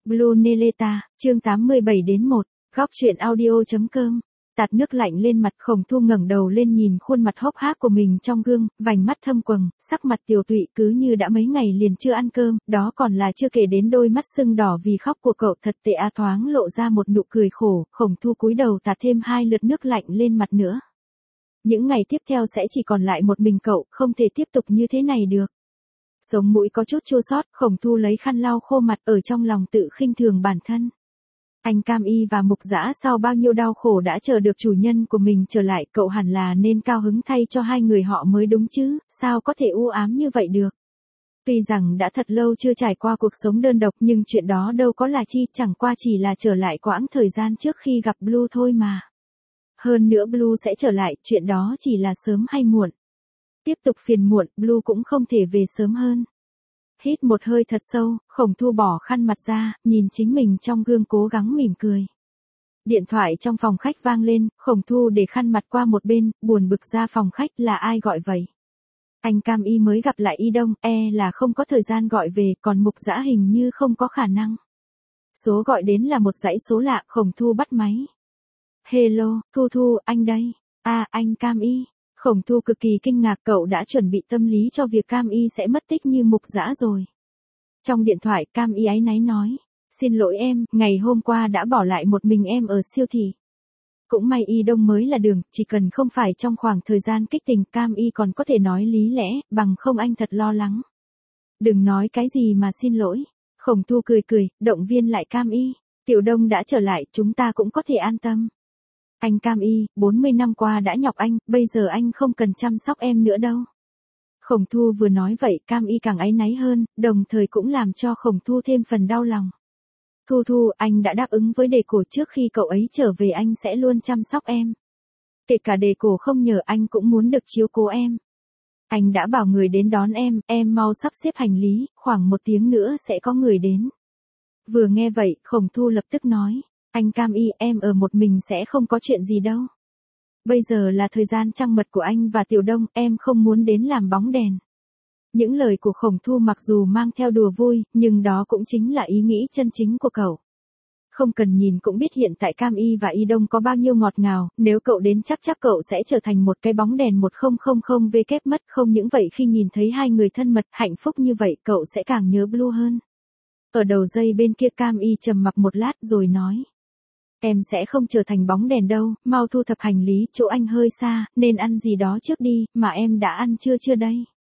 Blue Neleta, chương 87-1, góc truyện audio.com. Tạt nước lạnh lên mặt, Khổng Thu ngẩng đầu lên nhìn khuôn mặt hốc hác của mình trong gương, vành mắt thâm quầng, sắc mặt tiều tụy cứ như đã mấy ngày liền chưa ăn cơm, đó còn là chưa kể đến đôi mắt sưng đỏ vì khóc của cậu thật tệ a. Thoáng lộ ra một nụ cười khổ, Khổng Thu cúi đầu tạt thêm 2 lượt nước lạnh lên mặt nữa. Những ngày tiếp theo sẽ chỉ còn lại một mình cậu, không thể tiếp tục như thế này được. Sống mũi có chút chua xót, Khổng Thu lấy khăn lau khô mặt, ở trong lòng tự khinh thường bản thân. Anh Cam Y và Mục Dã sau bao nhiêu đau khổ đã chờ được chủ nhân của mình trở lại, cậu hẳn là nên cao hứng thay cho hai người họ mới đúng chứ, sao có thể u ám như vậy được. Tuy rằng đã thật lâu chưa trải qua cuộc sống đơn độc nhưng chuyện đó đâu có là chi, chẳng qua chỉ là trở lại quãng thời gian trước khi gặp Blue thôi mà. Hơn nữa Blue sẽ trở lại, chuyện đó chỉ là sớm hay muộn. Tiếp tục phiền muộn, Blue cũng không thể về sớm hơn. Hít một hơi thật sâu, Khổng Thu bỏ khăn mặt ra, nhìn chính mình trong gương cố gắng mỉm cười. Điện thoại trong phòng khách vang lên, Khổng Thu để khăn mặt qua một bên, buồn bực ra phòng khách. Là ai gọi vậy? Anh Cam Y mới gặp lại Y Đông, là không có thời gian gọi về, còn Mục Dã hình như không có khả năng. Số gọi đến là một dãy số lạ, Khổng Thu bắt máy. Hello, Thu, anh đây. Anh Cam Y. Khổng Thu cực kỳ kinh ngạc, cậu đã chuẩn bị tâm lý cho việc Cam Y sẽ mất tích như Mục Dã rồi. Trong điện thoại, Cam Y áy náy nói, xin lỗi em, ngày hôm qua đã bỏ lại một mình em ở siêu thị. Cũng may Y Đông mới là đường, chỉ cần không phải trong khoảng thời gian kích tình, Cam Y còn có thể nói lý lẽ, bằng không anh thật lo lắng. Đừng nói cái gì mà xin lỗi. Khổng Thu cười, động viên lại Cam Y. Tiểu Đông đã trở lại, chúng ta cũng có thể an tâm. Anh Cam Y, 40 năm qua đã nhọc anh, bây giờ anh không cần chăm sóc em nữa đâu. Khổng Thu vừa nói vậy, Cam Y càng áy náy hơn, đồng thời cũng làm cho Khổng Thu thêm phần đau lòng. Thu, anh đã đáp ứng với Đề Cổ, trước khi cậu ấy trở về anh sẽ luôn chăm sóc em. Kể cả Đề Cổ không nhờ anh cũng muốn được chiếu cố em. Anh đã bảo người đến đón em mau sắp xếp hành lý, khoảng 1 tiếng nữa sẽ có người đến. Vừa nghe vậy, Khổng Thu lập tức nói. Anh Cam Y, em ở một mình sẽ không có chuyện gì đâu. Bây giờ là thời gian trăng mật của anh và Tiểu Đông, em không muốn đến làm bóng đèn. Những lời của Khổng Thu mặc dù mang theo đùa vui, nhưng đó cũng chính là ý nghĩ chân chính của cậu. Không cần nhìn cũng biết hiện tại Cam Y và Y Đông có bao nhiêu ngọt ngào, nếu cậu đến chắc cậu sẽ trở thành một cái bóng đèn 1000W mất. Không những vậy, khi nhìn thấy hai người thân mật, hạnh phúc như vậy, cậu sẽ càng nhớ Blue hơn. Ở đầu dây bên kia Cam Y trầm mặc một lát rồi nói. Em sẽ không trở thành bóng đèn đâu, mau thu thập hành lý, chỗ anh hơi xa, nên ăn gì đó trước đi, mà em đã ăn chưa đây?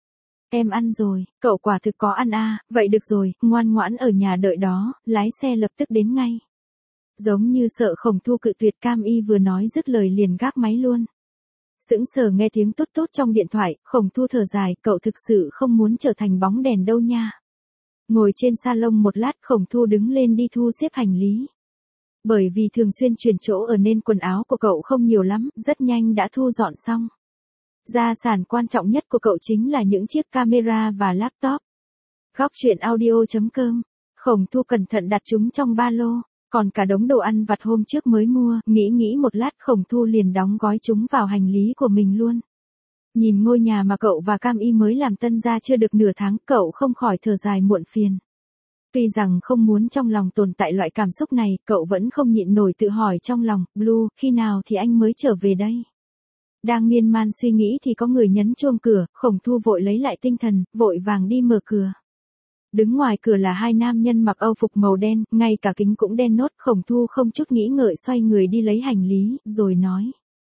Em ăn rồi, cậu quả thực có ăn vậy được rồi, ngoan ngoãn ở nhà đợi đó, lái xe lập tức đến ngay. Giống như sợ Khổng Thu cự tuyệt, Cam Y vừa nói dứt lời liền gác máy luôn. Sững sờ nghe tiếng tút trong điện thoại, Khổng Thu thở dài, cậu thực sự không muốn trở thành bóng đèn đâu nha. Ngồi trên salon một lát, Khổng Thu đứng lên đi thu xếp hành lý. Bởi vì thường xuyên chuyển chỗ ở nên quần áo của cậu không nhiều lắm, rất nhanh đã thu dọn xong. Gia sản quan trọng nhất của cậu chính là những chiếc camera và laptop. Góc truyện audio.com. Khổng Thu cẩn thận đặt chúng trong ba lô, còn cả đống đồ ăn vặt hôm trước mới mua, nghĩ một lát Khổng Thu liền đóng gói chúng vào hành lý của mình luôn. Nhìn ngôi nhà mà cậu và Cam Y mới làm tân gia chưa được nửa tháng, cậu không khỏi thở dài muộn phiền. Tuy rằng không muốn trong lòng tồn tại loại cảm xúc này, cậu vẫn không nhịn nổi tự hỏi trong lòng, Blue, khi nào thì anh mới trở về đây? Đang miên man suy nghĩ thì có người nhấn chuông cửa, Khổng Thu vội lấy lại tinh thần, vội vàng đi mở cửa. Đứng ngoài cửa là 2 nam nhân mặc âu phục màu đen, ngay cả kính cũng đen nốt. Khổng Thu không chút nghĩ ngợi xoay người đi lấy hành lý, rồi nói.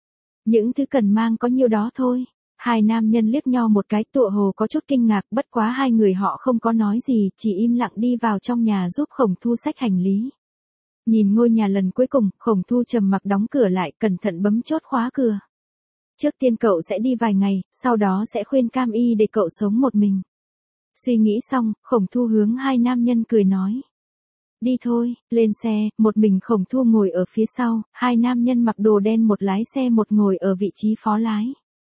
Những thứ cần mang có nhiêu đó thôi. 2 nam nhân liếc nhau một cái, tựa hồ có chút kinh ngạc, bất quá hai người họ không có nói gì, chỉ im lặng đi vào trong nhà giúp Khổng Thu xách hành lý. Nhìn ngôi nhà lần cuối cùng, Khổng Thu trầm mặc đóng cửa lại, cẩn thận bấm chốt khóa cửa. Trước tiên cậu sẽ đi vài ngày, sau đó sẽ khuyên Cam Y để cậu sống một mình. Suy nghĩ xong, Khổng Thu hướng 2 nam nhân cười nói. Đi thôi, lên xe. Một mình Khổng Thu ngồi ở phía sau, 2 nam nhân mặc đồ đen, một lái xe một ngồi ở vị trí phó lái.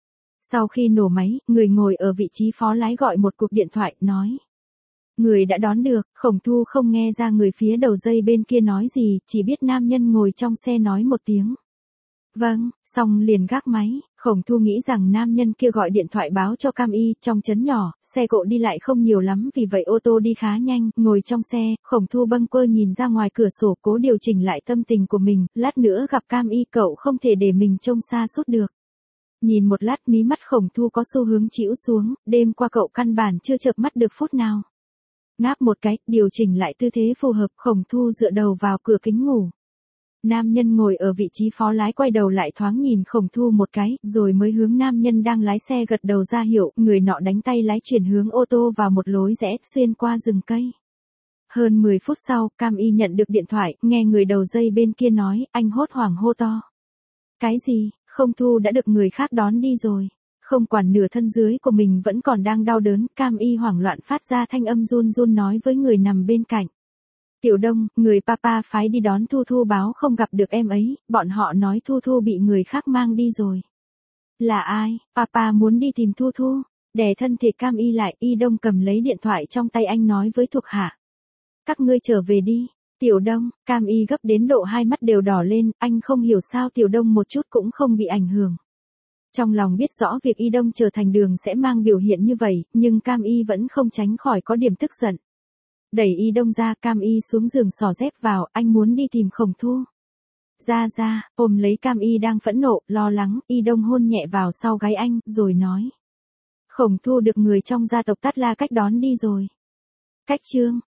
Sau khi nổ máy, người ngồi ở vị trí phó lái gọi một cuộc điện thoại, nói. Người đã đón được. Khổng Thu không nghe ra người phía đầu dây bên kia nói gì, chỉ biết nam nhân ngồi trong xe nói một tiếng. Vâng, xong liền gác máy. Khổng Thu nghĩ rằng nam nhân kia gọi điện thoại báo cho Cam Y, trong trấn nhỏ, xe cộ đi lại không nhiều lắm vì vậy ô tô đi khá nhanh, ngồi trong xe, Khổng Thu bâng quơ nhìn ra ngoài cửa sổ cố điều chỉnh lại tâm tình của mình, lát nữa gặp Cam Y cậu không thể để mình trông sa sút được. Nhìn một lát mí mắt Khổng Thu có xu hướng chĩu xuống, đêm qua cậu căn bản chưa chợp mắt được phút nào. Ngáp một cái, điều chỉnh lại tư thế phù hợp, Khổng Thu dựa đầu vào cửa kính ngủ. Nam nhân ngồi ở vị trí phó lái quay đầu lại thoáng nhìn Khổng Thu một cái, rồi mới hướng nam nhân đang lái xe gật đầu ra hiệu, người nọ đánh tay lái chuyển hướng ô tô vào một lối rẽ, xuyên qua rừng cây. Hơn 10 phút sau, Cam Y nhận được điện thoại, nghe người đầu dây bên kia nói, anh hốt hoảng hô to. Cái gì, Khổng Thu đã được người khác đón đi rồi. Không quản nửa thân dưới của mình vẫn còn đang đau đớn, Cam Y hoảng loạn phát ra thanh âm run run nói với người nằm bên cạnh. Tiểu Đông, người papa phái đi đón Thu Thu báo không gặp được em ấy, bọn họ nói Thu Thu bị người khác mang đi rồi. Là ai, papa muốn đi tìm Thu Thu, đè thân thể Cam Y lại, Y Đông cầm lấy điện thoại trong tay anh nói với thuộc hạ. Các ngươi trở về đi, Tiểu Đông, Cam Y gấp đến độ hai mắt đều đỏ lên, anh không hiểu sao Tiểu Đông một chút cũng không bị ảnh hưởng. Trong lòng biết rõ việc Y Đông trở thành đường sẽ mang biểu hiện như vậy, nhưng Cam Y vẫn không tránh khỏi có điểm tức giận. Đẩy Y Đông ra, Cam Y xuống giường xỏ dép vào, anh muốn đi tìm Khổng Thu. Ra, ôm lấy Cam Y đang phẫn nộ, lo lắng, Y Đông hôn nhẹ vào sau gáy anh, rồi nói. Khổng Thu được người trong gia tộc Tát La cách đón đi rồi. Cách chương